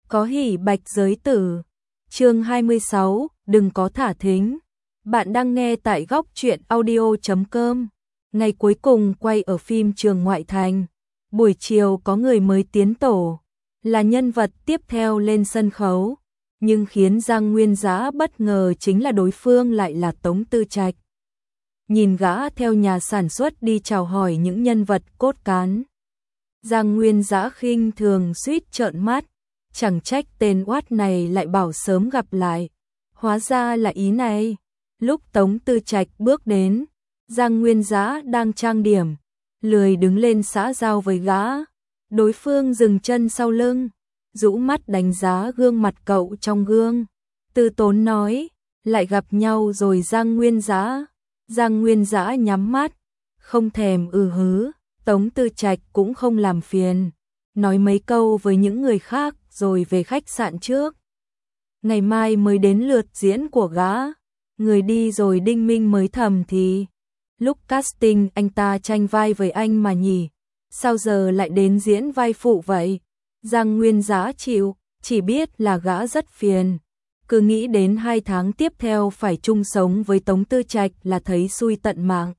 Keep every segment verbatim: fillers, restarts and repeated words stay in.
Có hỉ bạch giới tử. Chương hai mươi sáu, đừng có thả thính. Bạn đang nghe tại góc truyện audio chấm com. Ngày cuối cùng quay ở phim Trường Ngoại Thành. Buổi chiều có người mới tiến tổ, là nhân vật tiếp theo lên sân khấu. Nhưng khiến Giang Nguyên Dã bất ngờ chính là đối phương lại là Tống Tư Trạch. Nhìn gã theo nhà sản xuất đi chào hỏi những nhân vật cốt cán, Giang Nguyên Dã khinh thường suýt trợn mắt. Chẳng trách tên oát này lại bảo sớm gặp lại. Hóa ra là ý này. Lúc Tống Tư Trạch bước đến, Giang Nguyên Dã đang trang điểm, lười đứng lên xã giao với gã. Đối phương dừng chân sau lưng, rũ mắt đánh giá gương mặt cậu trong gương. Từ tốn nói, lại gặp nhau rồi Giang Nguyên Dã. Giang Nguyên Dã nhắm mắt, không thèm ừ hứ. Tống Tư Trạch cũng không làm phiền, nói mấy câu với những người khác rồi về khách sạn trước. Ngày mai mới đến lượt diễn của gã. Người đi rồi Đinh Minh mới thầm thì, lúc casting anh ta tranh vai với anh mà nhỉ, sao giờ lại đến diễn vai phụ vậy? Giang Nguyên Dã chịu, chỉ biết là gã rất phiền. Cứ nghĩ đến hai tháng tiếp theo phải chung sống với Tống Tư Trạch là thấy xui tận mạng.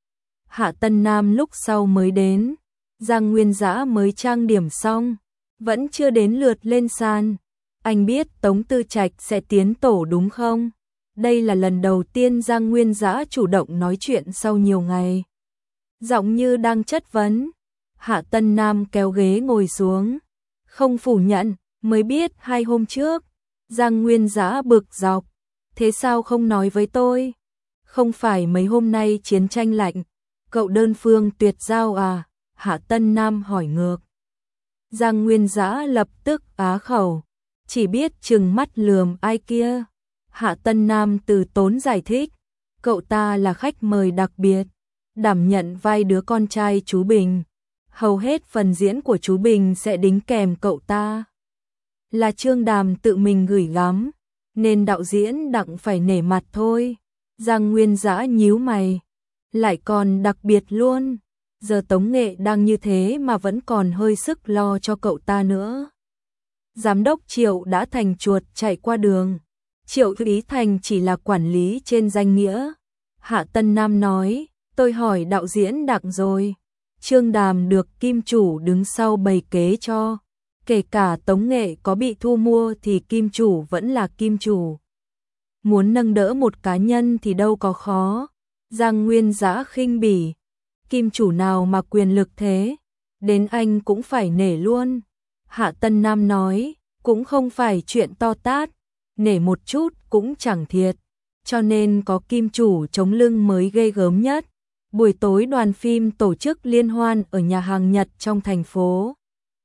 Hạ Tân Nam lúc sau mới đến, Giang Nguyên Dã mới trang điểm xong, vẫn chưa đến lượt lên sàn. Anh biết Tống Tư Trạch sẽ tiến tổ đúng không? Đây là lần đầu tiên Giang Nguyên Dã chủ động nói chuyện sau nhiều ngày. Giọng như đang chất vấn. Hạ Tân Nam kéo ghế ngồi xuống, không phủ nhận, mới biết hai hôm trước. Giang Nguyên Dã bực dọc, thế sao không nói với tôi? Không phải mấy hôm nay chiến tranh lạnh, cậu đơn phương tuyệt giao à? Hạ Tân Nam hỏi ngược. Giang Nguyên Dã lập tức á khẩu, chỉ biết trừng mắt lườm ai kia. Hạ Tân Nam từ tốn giải thích, cậu ta là khách mời đặc biệt, đảm nhận vai đứa con trai chú Bình. Hầu hết phần diễn của chú Bình sẽ đính kèm cậu ta. Là Trương Đàm tự mình gửi gắm, nên đạo diễn đặng phải nể mặt thôi. Giang Nguyên Dã nhíu mày, lại còn đặc biệt luôn. Giờ Tống Nghệ đang như thế mà vẫn còn hơi sức lo cho cậu ta nữa. Giám đốc Triệu đã thành chuột chạy qua đường, Triệu Ý Thành chỉ là quản lý trên danh nghĩa. Hạ Tân Nam nói, tôi hỏi đạo diễn đặng rồi, Trương Đàm được Kim Chủ đứng sau bày kế cho. Kể cả Tống Nghệ có bị thu mua thì Kim Chủ vẫn là Kim Chủ. Muốn nâng đỡ một cá nhân thì đâu có khó. Giang Nguyên Dã khinh bỉ, Kim Chủ nào mà quyền lực thế, đến anh cũng phải nể luôn. Hạ Tân Nam nói, cũng không phải chuyện to tát, nể một chút cũng chẳng thiệt, cho nên có Kim Chủ chống lưng mới ghê gớm nhất. Buổi tối đoàn phim tổ chức liên hoan ở nhà hàng Nhật trong thành phố.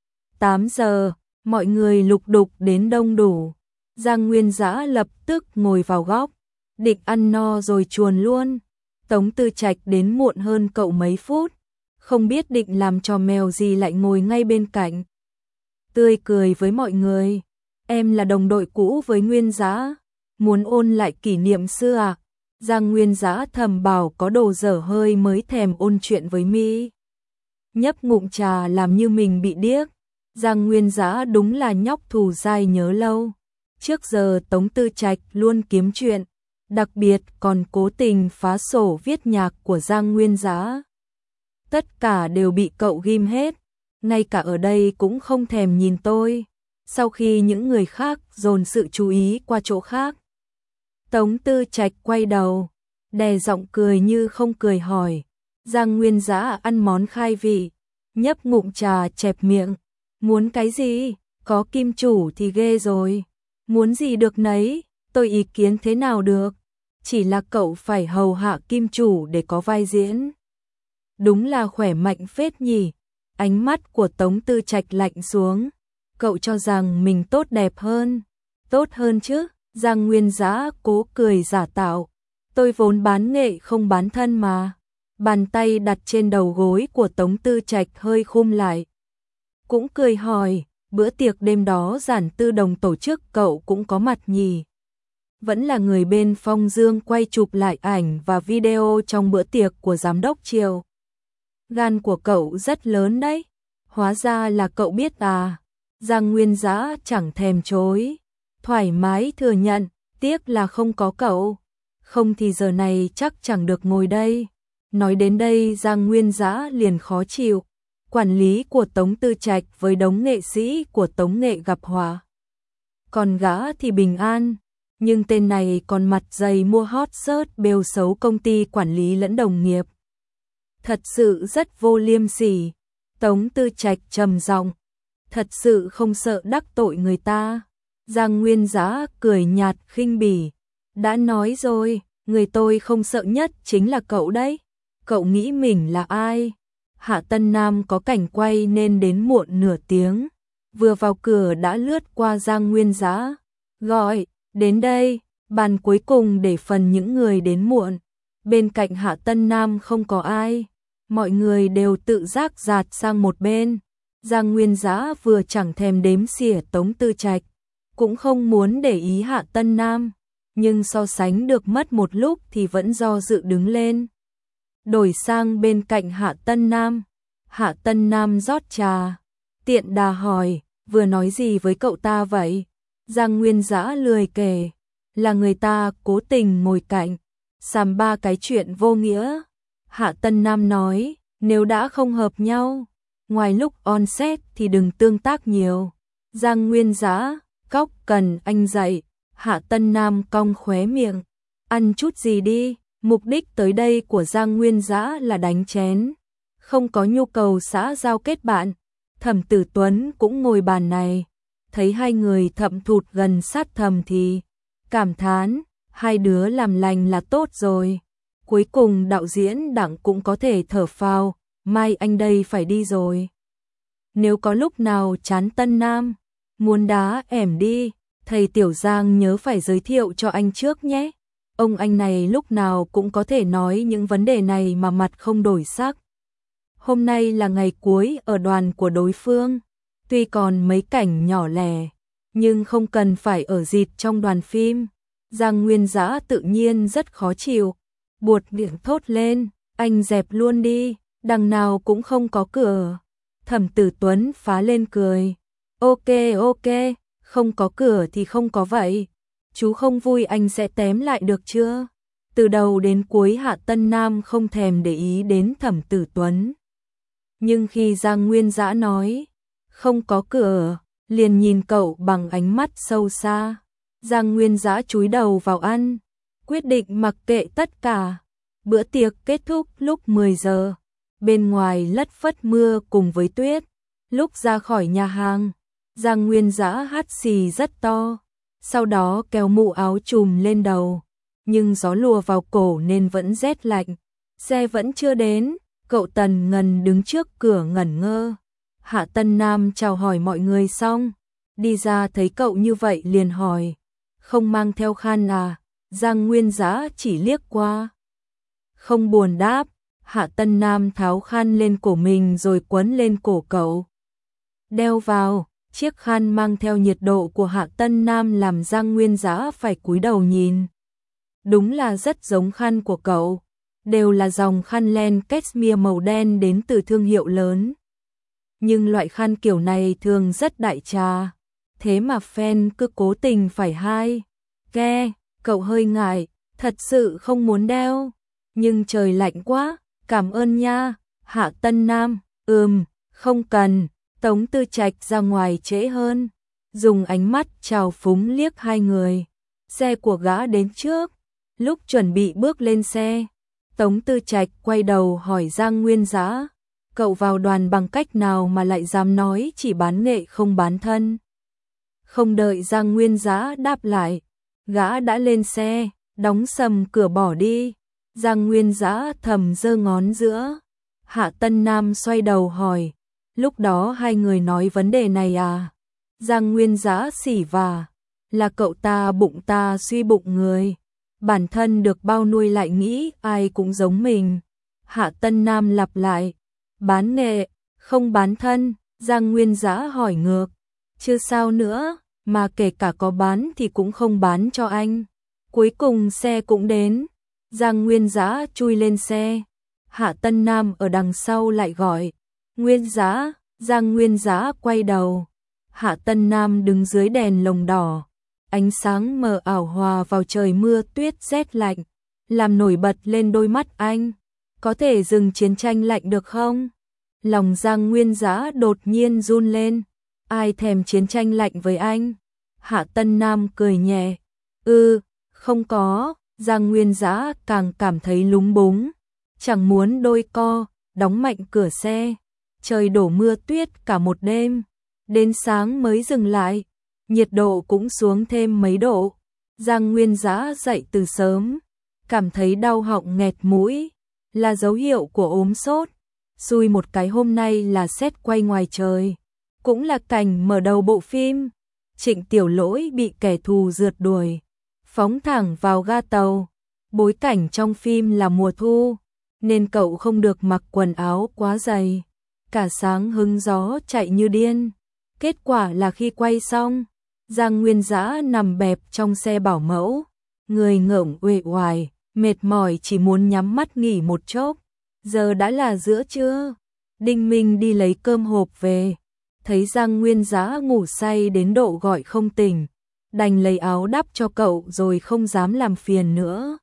tám giờ, mọi người lục đục đến đông đủ. Giang Nguyên Dã lập tức ngồi vào góc, định ăn no rồi chuồn luôn. Tống Tư Trạch đến muộn hơn cậu mấy phút, không biết định làm trò mèo gì lại ngồi ngay bên cạnh. Tươi cười với mọi người, em là đồng đội cũ với Nguyên Dã, muốn ôn lại kỷ niệm xưa à? Giang Nguyên Dã thầm bảo có đồ dở hơi mới thèm ôn chuyện với mi. Nhấp ngụm trà làm như mình bị điếc. Giang Nguyên Dã đúng là nhóc thù dai nhớ lâu. Trước giờ Tống Tư Trạch luôn kiếm chuyện, đặc biệt còn cố tình phá sổ viết nhạc của Giang Nguyên Dã. Tất cả đều bị cậu ghim hết, ngay cả ở đây cũng không thèm nhìn tôi. Sau khi những người khác dồn sự chú ý qua chỗ khác, Tống Tư Trạch quay đầu, đè giọng cười như không cười hỏi. Giang Nguyên Dã ăn món khai vị, nhấp ngụm trà chẹp miệng. Muốn cái gì? Có Kim Chủ thì ghê rồi. Muốn gì được nấy, tôi ý kiến thế nào được. Chỉ là cậu phải hầu hạ Kim Chủ để có vai diễn. Đúng là khỏe mạnh phết nhỉ. Ánh mắt của Tống Tư Trạch lạnh xuống. Cậu cho rằng mình tốt đẹp hơn. Tốt hơn chứ? Giang Nguyên Dã cố cười giả tạo. Tôi vốn bán nghệ không bán thân mà. Bàn tay đặt trên đầu gối của Tống Tư Trạch hơi khum lại. Cũng cười hỏi, bữa tiệc đêm đó Giản Tư Đồng tổ chức cậu cũng có mặt nhỉ? Vẫn là người bên Phong Dương quay chụp lại ảnh và video trong bữa tiệc của giám đốc Triều. Gan của cậu rất lớn đấy, hóa ra là cậu biết à? Giang Nguyên Dã chẳng thèm chối, thoải mái thừa nhận, tiếc là không có cậu, không thì giờ này chắc chẳng được ngồi đây. Nói đến đây Giang Nguyên Dã liền khó chịu, quản lý của Tống Tư Trạch với đống nghệ sĩ của Tống Nghệ gặp họa. Còn gã thì bình an, nhưng tên này còn mặt dày mua hot search bêu xấu công ty quản lý lẫn đồng nghiệp. Thật sự rất vô liêm sỉ. Tống Tư Trạch trầm giọng, thật sự không sợ đắc tội người ta. Giang Nguyên Dã cười nhạt khinh bỉ, đã nói rồi, người tôi không sợ nhất chính là cậu đấy. Cậu nghĩ mình là ai? Hạ Tân Nam có cảnh quay nên đến muộn nửa tiếng, vừa vào cửa đã lướt qua Giang Nguyên Dã, gọi, đến đây, bàn cuối cùng để phần những người đến muộn. Bên cạnh Hạ Tân Nam không có ai, mọi người đều tự giác dạt sang một bên. Giang Nguyên Dã vừa chẳng thèm đếm xỉa Tống Tư Trạch, cũng không muốn để ý Hạ Tân Nam, nhưng so sánh được mất một lúc thì vẫn do dự đứng lên. Đổi sang bên cạnh Hạ Tân Nam, Hạ Tân Nam rót trà, tiện đà hỏi, vừa nói gì với cậu ta vậy? Giang Nguyên Dã lười kể, là người ta cố tình ngồi cạnh, xàm ba cái chuyện vô nghĩa. Hạ Tân Nam nói, nếu đã không hợp nhau, ngoài lúc on set thì đừng tương tác nhiều. Giang Nguyên Dã, cóc cần anh dạy. Hạ Tân Nam cong khóe miệng, ăn chút gì đi. Mục đích tới đây của Giang Nguyên Dã là đánh chén, không có nhu cầu xã giao kết bạn. Thẩm Tử Tuấn cũng ngồi bàn này, thấy hai người thậm thụt gần sát thầm thì cảm thán, hai đứa làm lành là tốt rồi. Cuối cùng đạo diễn Đặng cũng có thể thở phào, mai anh đây phải đi rồi. Nếu có lúc nào chán Tân Nam, muốn đá ẻm đi, thầy Tiểu Giang nhớ phải giới thiệu cho anh trước nhé. Ông anh này lúc nào cũng có thể nói những vấn đề này mà mặt không đổi sắc. Hôm nay là ngày cuối ở đoàn của đối phương, tuy còn mấy cảnh nhỏ lẻ, nhưng không cần phải ở dịt trong đoàn phim. Giang Nguyên Dã tự nhiên rất khó chịu, buột miệng thốt lên, anh dẹp luôn đi, đằng nào cũng không có cửa. Thẩm Tử Tuấn phá lên cười, ok ok, không có cửa thì không có vậy. Chú không vui anh sẽ tém lại được chưa? Từ đầu đến cuối Hạ Tân Nam không thèm để ý đến Thẩm Tử Tuấn. Nhưng khi Giang Nguyên Dã nói, không có cửa, liền nhìn cậu bằng ánh mắt sâu xa. Giang Nguyên Dã chúi đầu vào ăn, quyết định mặc kệ tất cả. Bữa tiệc kết thúc lúc mười giờ, bên ngoài lất phất mưa cùng với tuyết. Lúc ra khỏi nhà hàng, Giang Nguyên Dã hắt xì rất to, sau đó kéo mũ áo trùm lên đầu, nhưng gió lùa vào cổ nên vẫn rét lạnh. Xe vẫn chưa đến, cậu Tần Ngân đứng trước cửa ngẩn ngơ. Hạ Tân Nam chào hỏi mọi người xong, đi ra thấy cậu như vậy liền hỏi, không mang theo khăn à? Giang Nguyên Dã chỉ liếc qua, không buồn đáp. Hạ Tân Nam tháo khăn lên cổ mình rồi quấn lên cổ cậu, đeo vào. Chiếc khăn mang theo nhiệt độ của Hạ Tân Nam làm Giang Nguyên Dã phải cúi đầu nhìn. Đúng là rất giống khăn của cậu, đều là dòng khăn len cashmere màu đen đến từ thương hiệu lớn. Nhưng loại khăn kiểu này thường rất đại trà, thế mà fan cứ cố tình phải hai. Ke, cậu hơi ngại, thật sự không muốn đeo, nhưng trời lạnh quá, cảm ơn nha. Hạ Tân Nam, ừm, không cần. Tống Tư Trạch ra ngoài trễ hơn, dùng ánh mắt trào phúng liếc hai người. Xe của gã đến trước, lúc chuẩn bị bước lên xe, Tống Tư Trạch quay đầu hỏi Giang Nguyên Dã, cậu vào đoàn bằng cách nào mà lại dám nói chỉ bán nghệ không bán thân? Không đợi Giang Nguyên Dã đáp lại, gã đã lên xe, đóng sầm cửa bỏ đi. Giang Nguyên Dã thầm giơ ngón giữa. Hạ Tân Nam xoay đầu hỏi, lúc đó hai người nói vấn đề này à? Giang Nguyên Dã xỉ vả, là cậu ta bụng ta suy bụng người, bản thân được bao nuôi lại nghĩ ai cũng giống mình. Hạ Tân Nam lặp lại, bán nghệ, không bán thân. Giang Nguyên Dã hỏi ngược, chứ sao nữa, mà kể cả có bán thì cũng không bán cho anh. Cuối cùng xe cũng đến, Giang Nguyên Dã chui lên xe. Hạ Tân Nam ở đằng sau lại gọi, Nguyên Dã. Giang Nguyên Dã quay đầu, Hạ Tân Nam đứng dưới đèn lồng đỏ, ánh sáng mờ ảo hòa vào trời mưa tuyết rét lạnh, làm nổi bật lên đôi mắt anh. Có thể dừng chiến tranh lạnh được không? Lòng Giang Nguyên Dã đột nhiên run lên. Ai thèm chiến tranh lạnh với anh? Hạ Tân Nam cười nhẹ. Ừ, không có. Giang Nguyên Dã càng cảm thấy lúng búng. Chẳng muốn đôi co, đóng mạnh cửa xe. Trời đổ mưa tuyết cả một đêm. Đến sáng mới dừng lại. Nhiệt độ cũng xuống thêm mấy độ. Giang Nguyên Dã dậy từ sớm. Cảm thấy đau họng nghẹt mũi. Là dấu hiệu của ốm sốt. Xui một cái hôm nay là sét quay ngoài trời. Cũng là cảnh mở đầu bộ phim. Trịnh Tiểu Lỗi bị kẻ thù rượt đuổi, phóng thẳng vào ga tàu. Bối cảnh trong phim là mùa thu, nên cậu không được mặc quần áo quá dày. Cả sáng hứng gió chạy như điên. Kết quả là khi quay xong, Giang Nguyên Dã nằm bẹp trong xe bảo mẫu, người ngợm uể oải, mệt mỏi chỉ muốn nhắm mắt nghỉ một chốc. Giờ đã là giữa trưa, Đinh Minh đi lấy cơm hộp về, thấy Giang Nguyên Dã ngủ say đến độ gọi không tỉnh, đành lấy áo đắp cho cậu rồi không dám làm phiền nữa.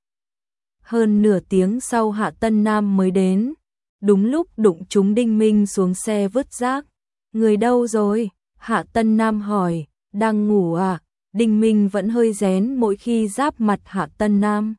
Hơn nửa tiếng sau Hạ Tân Nam mới đến, đúng lúc đụng trúng Đinh Minh xuống xe vứt rác. Người đâu rồi? Hạ Tân Nam hỏi. Đang ngủ à? Đinh Minh vẫn hơi rén mỗi khi giáp mặt Hạ Tân Nam.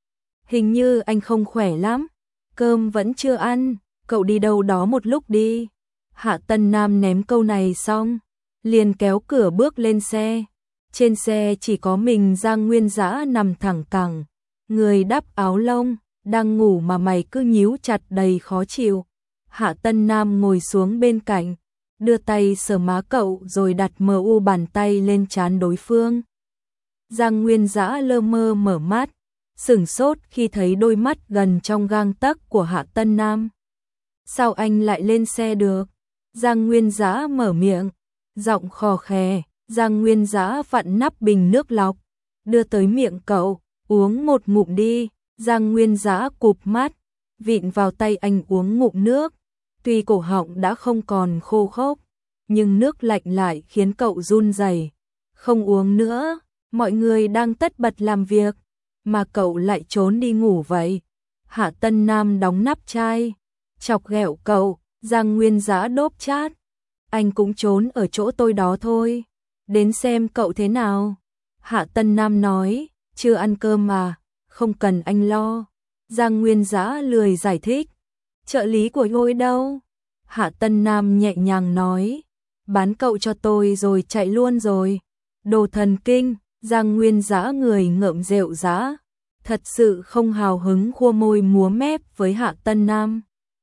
Hình như anh không khỏe lắm, cơm vẫn chưa ăn, cậu đi đâu đó một lúc đi. Hạ Tân Nam ném câu này xong, liền kéo cửa bước lên xe. Trên xe chỉ có mình Giang Nguyên Dã nằm thẳng cẳng, người đắp áo lông, đang ngủ mà mày cứ nhíu chặt đầy khó chịu. Hạ Tân Nam ngồi xuống bên cạnh, đưa tay sờ má cậu rồi đặt mờ u bàn tay lên trán đối phương. Giang Nguyên Dã lơ mơ mở mắt, sửng sốt khi thấy đôi mắt gần trong gang tấc của Hạ Tân Nam. Sao anh lại lên xe được? Giang Nguyên Dã mở miệng, giọng khò khè. Giang Nguyên Dã vặn nắp bình nước lọc, đưa tới miệng cậu, uống một ngụm đi. Giang Nguyên Dã cụp mắt, vịn vào tay anh uống ngụm nước. Tuy cổ họng đã không còn khô khốc, nhưng nước lạnh lại khiến cậu run rẩy. Không uống nữa, mọi người đang tất bật làm việc, mà cậu lại trốn đi ngủ vậy. Hạ Tân Nam đóng nắp chai, chọc ghẹo cậu. Giang Nguyên Dã đốp chát. Anh cũng trốn ở chỗ tôi đó thôi. Đến xem cậu thế nào. Hạ Tân Nam nói, chưa ăn cơm mà, không cần anh lo. Giang Nguyên Dã lười giải thích. Trợ lý của tôi đâu? Hạ Tân Nam nhẹ nhàng nói, bán cậu cho tôi rồi chạy luôn rồi. Đồ thần kinh. Giang Nguyên Dã người ngợm rệu rã, thật sự không hào hứng khua môi múa mép với Hạ Tân Nam.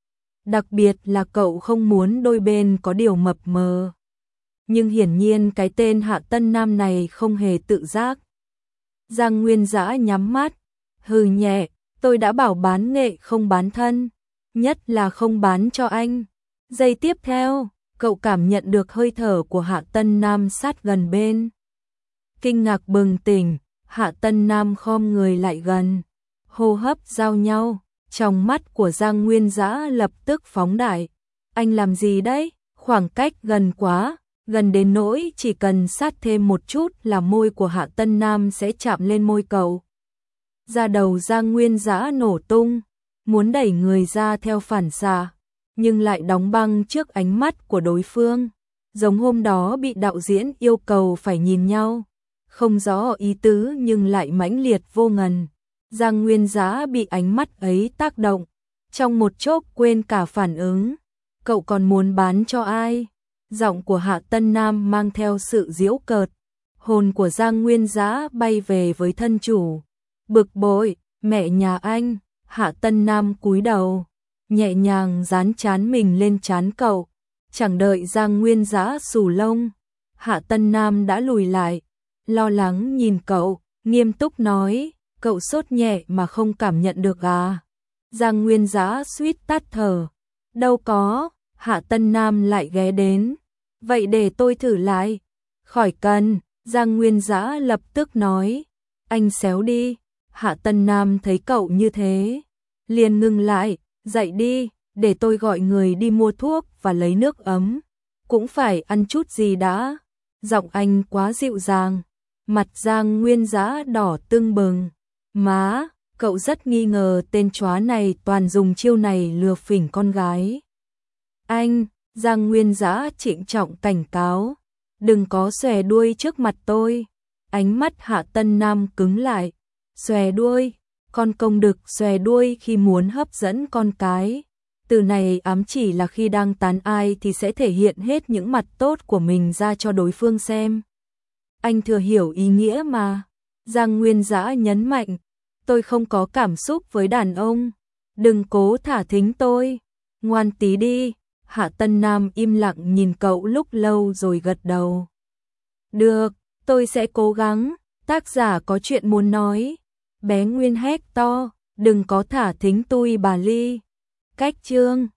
Đặc biệt là cậu không muốn đôi bên có điều mập mờ. Nhưng hiển nhiên cái tên Hạ Tân Nam này không hề tự giác. Giang Nguyên Dã nhắm mắt, hừ nhẹ, tôi đã bảo bán nghệ không bán thân, nhất là không bán cho anh. Giây tiếp theo, cậu cảm nhận được hơi thở của Hạ Tân Nam sát gần bên. Kinh ngạc bừng tỉnh, Hạ Tân Nam khom người lại gần, hô hấp giao nhau. Trong mắt của Giang Nguyên Dã lập tức phóng đại. Anh làm gì đấy? Khoảng cách gần quá, gần đến nỗi chỉ cần sát thêm một chút là môi của Hạ Tân Nam sẽ chạm lên môi cậu. Da đầu Giang Nguyên Dã nổ tung, muốn đẩy người ra theo phản xạ, nhưng lại đóng băng trước ánh mắt của đối phương. Giống hôm đó bị đạo diễn yêu cầu phải nhìn nhau, không rõ ý tứ nhưng lại mãnh liệt vô ngần. Giang Nguyên Dã bị ánh mắt ấy tác động, trong một chốc quên cả phản ứng. Cậu còn muốn bán cho ai? Giọng của Hạ Tân Nam mang theo sự giễu cợt. Hồn của Giang Nguyên Dã bay về với thân chủ. Bực bội, mẹ nhà anh. Hạ Tân Nam cúi đầu, nhẹ nhàng dán trán mình lên trán cậu. Chẳng đợi Giang Nguyên Dã xù lông, Hạ Tân Nam đã lùi lại, lo lắng nhìn cậu, nghiêm túc nói. Cậu sốt nhẹ mà không cảm nhận được à? Giang Nguyên Dã suýt tắt thở. Đâu có. Hạ Tân Nam lại ghé đến. Vậy để tôi thử lại. Khỏi cần. Giang Nguyên Dã lập tức nói. Anh xéo đi. Hạ Tân Nam thấy cậu như thế, liền ngừng lại. Dậy đi, để tôi gọi người đi mua thuốc và lấy nước ấm. Cũng phải ăn chút gì đã. Giọng anh quá dịu dàng, mặt Giang Nguyên Dã đỏ tưng bừng. Má, cậu rất nghi ngờ tên chóa này toàn dùng chiêu này lừa phỉnh con gái. Anh, Giang Nguyên Dã trịnh trọng cảnh cáo, đừng có xòe đuôi trước mặt tôi. Ánh mắt Hạ Tân Nam cứng lại. Xòe đuôi, con công đực xòe đuôi khi muốn hấp dẫn con cái. Từ này ám chỉ là khi đang tán ai thì sẽ thể hiện hết những mặt tốt của mình ra cho đối phương xem. Anh thừa hiểu ý nghĩa mà. Giang Nguyên Dã nhấn mạnh, tôi không có cảm xúc với đàn ông. Đừng cố thả thính tôi. Ngoan tí đi. Hạ Tân Nam im lặng nhìn cậu lúc lâu rồi gật đầu. Được, tôi sẽ cố gắng. Tác giả có chuyện muốn nói. Bé Nguyên hét to, đừng có thả thính tôi bà Ly. Cách chương